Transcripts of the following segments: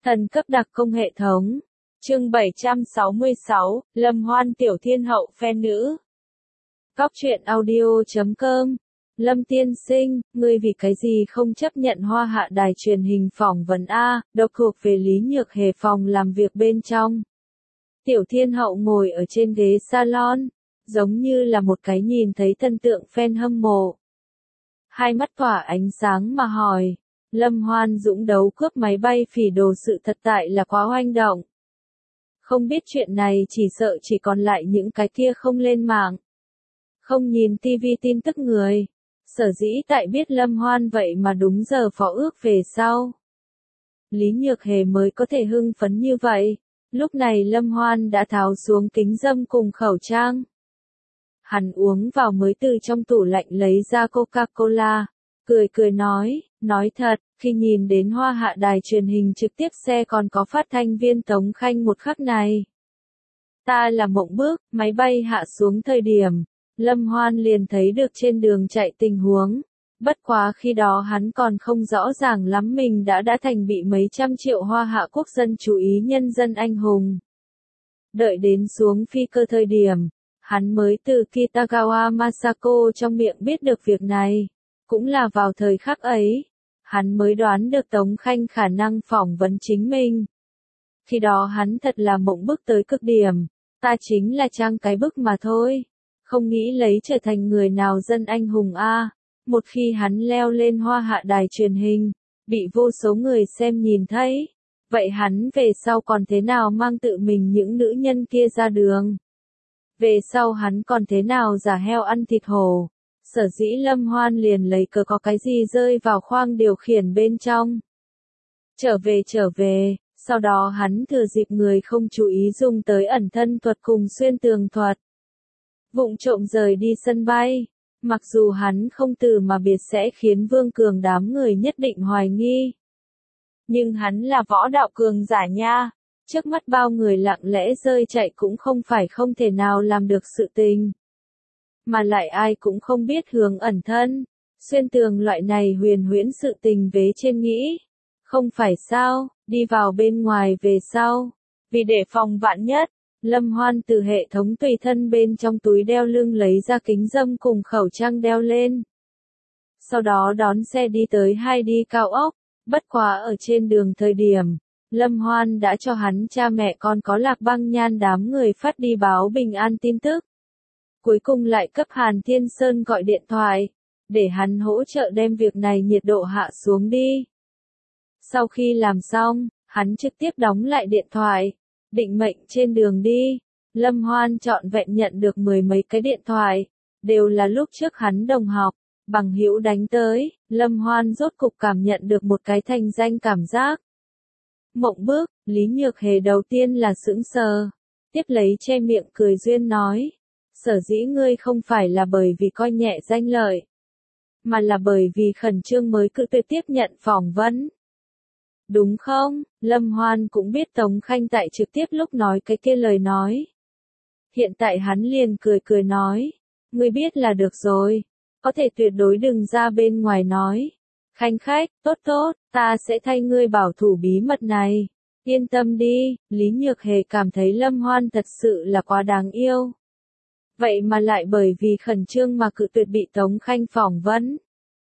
Thần cấp đặc công hệ thống. Chương 766, Lâm Hoan tiểu thiên hậu fan nữ. Góc truyện audio.com. Lâm tiên sinh, ngươi vì cái gì không chấp nhận Hoa Hạ đài truyền hình phỏng vấn A, độc thuộc về Lý Nhược Hề phòng làm việc bên trong. Tiểu thiên hậu ngồi ở trên ghế salon, giống như là một cái nhìn thấy thần tượng fan hâm mộ. Hai mắt tỏa ánh sáng mà hỏi. Lâm Hoan dũng đấu cướp máy bay phỉ đồ sự thật tại là quá hoành động. Không biết chuyện này chỉ sợ chỉ còn lại những cái kia không lên mạng. Không nhìn TV tin tức người. Sở dĩ tại biết Lâm Hoan vậy mà đúng giờ phó ước về sau. Lý Nhược Hề mới có thể hưng phấn như vậy. Lúc này Lâm Hoan đã tháo xuống kính dâm cùng khẩu trang. Hắn uống vào mới từ trong tủ lạnh lấy ra Coca-Cola. Cười nói thật, khi nhìn đến Hoa Hạ đài truyền hình trực tiếp xe còn có phát thanh viên Tống Khanh một khắc này. Ta là mộng bước, máy bay hạ xuống thời điểm, Lâm Hoan liền thấy được trên đường chạy tình huống. Bất quá khi đó hắn còn không rõ ràng lắm mình đã thành bị mấy trăm triệu Hoa Hạ quốc dân chú ý nhân dân anh hùng. Đợi đến xuống phi cơ thời điểm, hắn mới từ Kitagawa Masako trong miệng biết được việc này. Cũng là vào thời khắc ấy, hắn mới đoán được Tống Khanh khả năng phỏng vấn chính mình. Khi đó hắn thật là mộng bức tới cực điểm, ta chính là trang cái bức mà thôi, không nghĩ lấy trở thành người nào dân anh hùng a. Một khi hắn leo lên Hoa Hạ đài truyền hình, bị vô số người xem nhìn thấy, vậy hắn về sau còn thế nào mang tự mình những nữ nhân kia ra đường? Về sau hắn còn thế nào giả heo ăn thịt hổ? Sở dĩ Lâm Hoan liền lấy cớ có cái gì rơi vào khoang điều khiển bên trong. Trở về, sau đó hắn thừa dịp người không chú ý dùng tới ẩn thân thuật cùng xuyên tường thuật. Vụng trộm rời đi sân bay, mặc dù hắn không từ mà biệt sẽ khiến Vương Cường đám người nhất định hoài nghi. Nhưng hắn là võ đạo cường giả nha, trước mắt bao người lặng lẽ rơi chạy cũng không phải không thể nào làm được sự tình. Mà lại ai cũng không biết hướng ẩn thân, xuyên tường loại này huyền huyễn sự tình vế trên nghĩ. Không phải sao, đi vào bên ngoài về sau. Vì để phòng vạn nhất, Lâm Hoan từ hệ thống tùy thân bên trong túi đeo lưng lấy ra kính dâm cùng khẩu trang đeo lên. Sau đó đón xe đi tới hai đi cao ốc, bất quá ở trên đường thời điểm, Lâm Hoan đã cho hắn cha mẹ con có Lạc Băng Nhan đám người phát đi báo bình an tin tức. Cuối cùng lại cấp Hàn Thiên Sơn gọi điện thoại, để hắn hỗ trợ đem việc này nhiệt độ hạ xuống đi. Sau khi làm xong, hắn trực tiếp đóng lại điện thoại, định mệnh trên đường đi. Lâm Hoan trọn vẹn nhận được mười mấy cái điện thoại, đều là lúc trước hắn đồng học, bằng hữu đánh tới. Lâm Hoan rốt cục cảm nhận được một cái thành danh cảm giác. Mộng bước, Lý Nhược Hề đầu tiên là sững sờ, tiếp lấy che miệng cười duyên nói. Sở dĩ ngươi không phải là bởi vì coi nhẹ danh lợi, mà là bởi vì khẩn trương mới cự tuyệt tiếp nhận phỏng vấn. Đúng không? Lâm Hoan cũng biết Tống Khanh tại trực tiếp lúc nói cái kia lời nói. Hiện tại hắn liền cười nói. Ngươi biết là được rồi. Có thể tuyệt đối đừng ra bên ngoài nói. Khanh khách, tốt, ta sẽ thay ngươi bảo thủ bí mật này. Yên tâm đi, Lý Nhược Hề cảm thấy Lâm Hoan thật sự là quá đáng yêu. Vậy mà lại bởi vì khẩn trương mà cự tuyệt bị Tống Khanh phỏng vấn.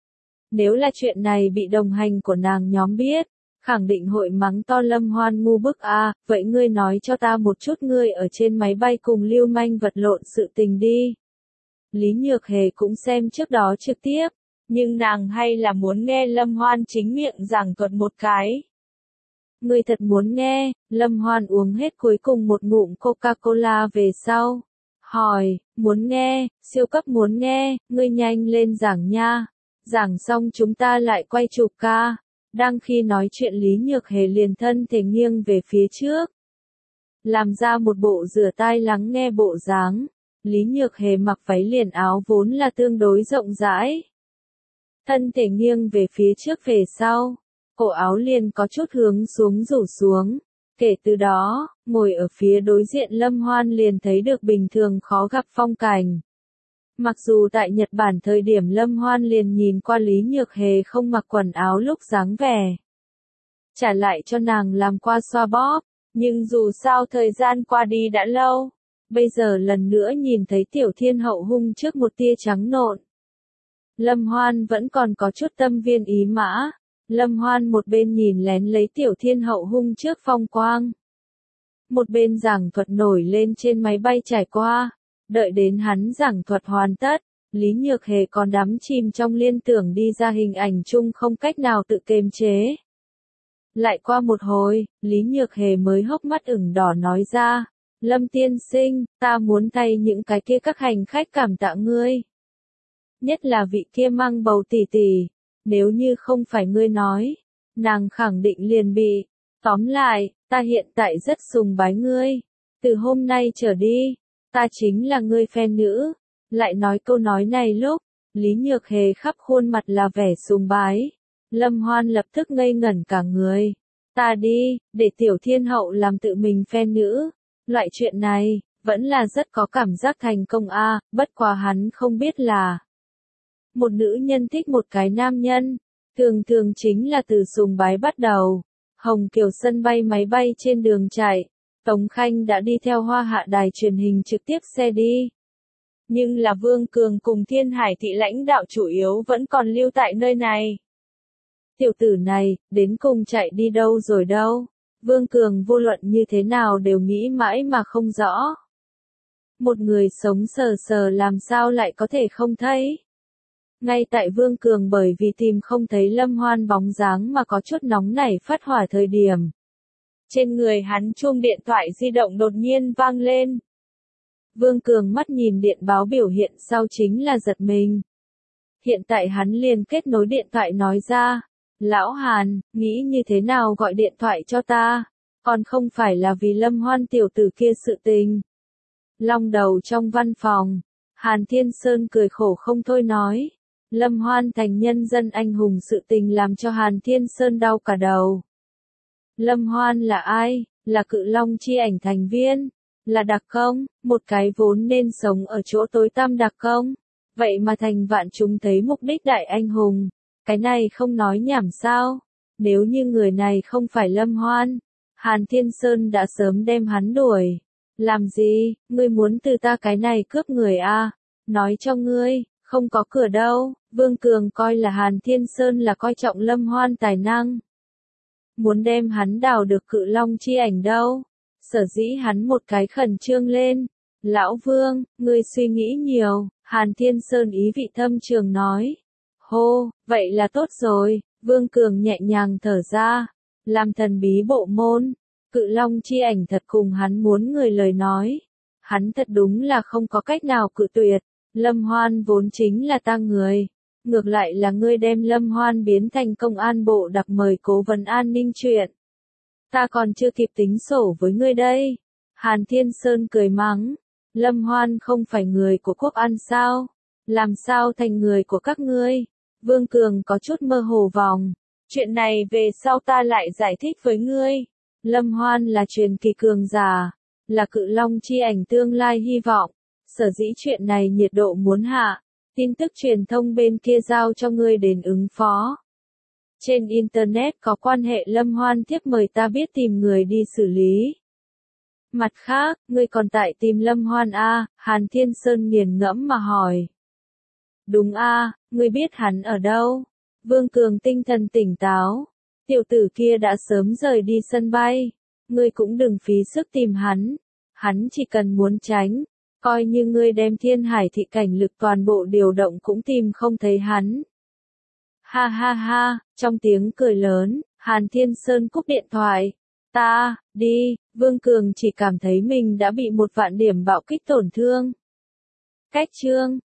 Nếu là chuyện này bị đồng hành của nàng nhóm biết, khẳng định hội mắng to Lâm Hoan ngu bức a. Vậy ngươi nói cho ta một chút ngươi ở trên máy bay cùng lưu manh vật lộn sự tình đi. Lý Nhược Hề cũng xem trước đó trực tiếp, nhưng nàng hay là muốn nghe Lâm Hoan chính miệng giảng thuật một cái. Ngươi thật muốn nghe? Lâm Hoan uống hết cuối cùng một ngụm Coca-Cola về sau. Hỏi, muốn nghe, siêu cấp muốn nghe, ngươi nhanh lên giảng nha. Giảng xong chúng ta lại quay chụp ca. Đang khi nói chuyện Lý Nhược Hề liền thân thể nghiêng về phía trước. Làm ra một bộ rửa tai lắng nghe bộ dáng. Lý Nhược Hề mặc váy liền áo vốn là tương đối rộng rãi. Thân thể nghiêng về phía trước về sau. Cổ áo liền có chút hướng xuống rủ xuống. Kể từ đó, ngồi ở phía đối diện Lâm Hoan liền thấy được bình thường khó gặp phong cảnh. Mặc dù tại Nhật Bản thời điểm Lâm Hoan liền nhìn qua Lý Nhược Hề không mặc quần áo lúc dáng vẻ. trả lại cho nàng làm qua xoa bóp, nhưng dù sao thời gian qua đi đã lâu, bây giờ lần nữa nhìn thấy tiểu thiên hậu hung trước một tia trắng nộn. Lâm Hoan vẫn còn có chút tâm viên ý mã, Lâm Hoan một bên nhìn lén lấy tiểu thiên hậu hung trước phong quang. Một bên giảng thuật nổi lên trên máy bay trải qua, đợi đến hắn giảng thuật hoàn tất, Lý Nhược Hề còn đắm chìm trong liên tưởng đi ra hình ảnh chung không cách nào tự kiềm chế. Lại qua một hồi, Lý Nhược Hề mới hốc mắt ửng đỏ nói ra, Lâm tiên sinh, ta muốn thay những cái kia các hành khách cảm tạ ngươi. Nhất là vị kia mang bầu tỷ tỷ, nếu như không phải ngươi nói, nàng khẳng định liền bị. Tóm lại, ta hiện tại rất sùng bái ngươi. Từ hôm nay trở đi, ta chính là ngươi fan nữ. Lại nói câu nói này lúc, Lý Nhược Hề khắp khuôn mặt là vẻ sùng bái. Lâm Hoan lập tức ngây ngẩn cả người. Ta đi, để tiểu thiên hậu làm tự mình fan nữ. Loại chuyện này, vẫn là rất có cảm giác thành công a, bất quá hắn không biết là một nữ nhân thích một cái nam nhân, thường thường chính là từ sùng bái bắt đầu. Hồng Kiều sân bay máy bay trên đường chạy, Tống Khanh đã đi theo Hoa Hạ đài truyền hình trực tiếp xe đi. Nhưng là Vương Cường cùng Thiên Hải thị lãnh đạo chủ yếu vẫn còn lưu tại nơi này. Tiểu tử này, đến cùng chạy đi đâu rồi đâu? Vương Cường vô luận như thế nào đều nghĩ mãi mà không rõ. Một người sống sờ sờ làm sao lại có thể không thấy? Ngay tại Vương Cường bởi vì tìm không thấy Lâm Hoan bóng dáng mà có chút nóng nảy phát hỏa thời điểm. Trên người hắn chuông điện thoại di động đột nhiên vang lên. Vương Cường mắt nhìn điện báo biểu hiện sau chính là giật mình. Hiện tại hắn liền kết nối điện thoại nói ra, Lão Hàn, nghĩ như thế nào gọi điện thoại cho ta, còn không phải là vì Lâm Hoan tiểu tử kia sự tình. Long đầu trong văn phòng, Hàn Thiên Sơn cười khổ không thôi nói. Lâm Hoan thành nhân dân anh hùng sự tình làm cho Hàn Thiên Sơn đau cả đầu. Lâm Hoan là ai? Là Cự Long chi ảnh thành viên? Là đặc công? Một cái vốn nên sống ở chỗ tối tăm đặc công? Vậy mà thành vạn chúng thấy mục đích đại anh hùng. Cái này không nói nhảm sao? Nếu như người này không phải Lâm Hoan, Hàn Thiên Sơn đã sớm đem hắn đuổi. Làm gì? Ngươi muốn từ ta cái này cướp người à? Nói cho ngươi. Không có cửa đâu, Vương Cường coi là Hàn Thiên Sơn là coi trọng Lâm Hoan tài năng. Muốn đem hắn đào được Cự Long chi ảnh đâu. Sở dĩ hắn một cái khẩn trương lên. Lão Vương, ngươi suy nghĩ nhiều, Hàn Thiên Sơn ý vị thâm trường nói. Hô, vậy là tốt rồi, Vương Cường nhẹ nhàng thở ra. Làm thần bí bộ môn, Cự Long chi ảnh thật cùng hắn muốn người lời nói. Hắn thật đúng là không có cách nào cự tuyệt. Lâm Hoan vốn chính là ta người. Ngược lại là ngươi đem Lâm Hoan biến thành công an bộ đặc mời cố vấn an ninh chuyện. Ta còn chưa kịp tính sổ với ngươi đây. Hàn Thiên Sơn cười mắng. Lâm Hoan không phải người của quốc an sao? Làm sao thành người của các ngươi? Vương Cường có chút mơ hồ vòng. Chuyện này về sau ta lại giải thích với ngươi. Lâm Hoan là truyền kỳ cường giả. Là Cự Long chi ảnh tương lai hy vọng. Sở dĩ chuyện này nhiệt độ muốn hạ, tin tức truyền thông bên kia giao cho ngươi đến ứng phó. Trên Internet có quan hệ Lâm Hoan thiếp mời ta biết tìm người đi xử lý. Mặt khác, ngươi còn tại tìm Lâm Hoan a? Hàn Thiên Sơn nghiền ngẫm mà hỏi. Đúng a, ngươi biết hắn ở đâu? Vương Cường tinh thần tỉnh táo. Tiểu tử kia đã sớm rời đi sân bay. Ngươi cũng đừng phí sức tìm hắn. Hắn chỉ cần muốn tránh. Coi như ngươi đem Thiên Hải thị cảnh lực toàn bộ điều động cũng tìm không thấy hắn. Ha ha ha, trong tiếng cười lớn, Hàn Thiên Sơn cúp điện thoại. Ta, đi, Vương Cường chỉ cảm thấy mình đã bị 1.000.000 điểm bạo kích tổn thương. Cách chương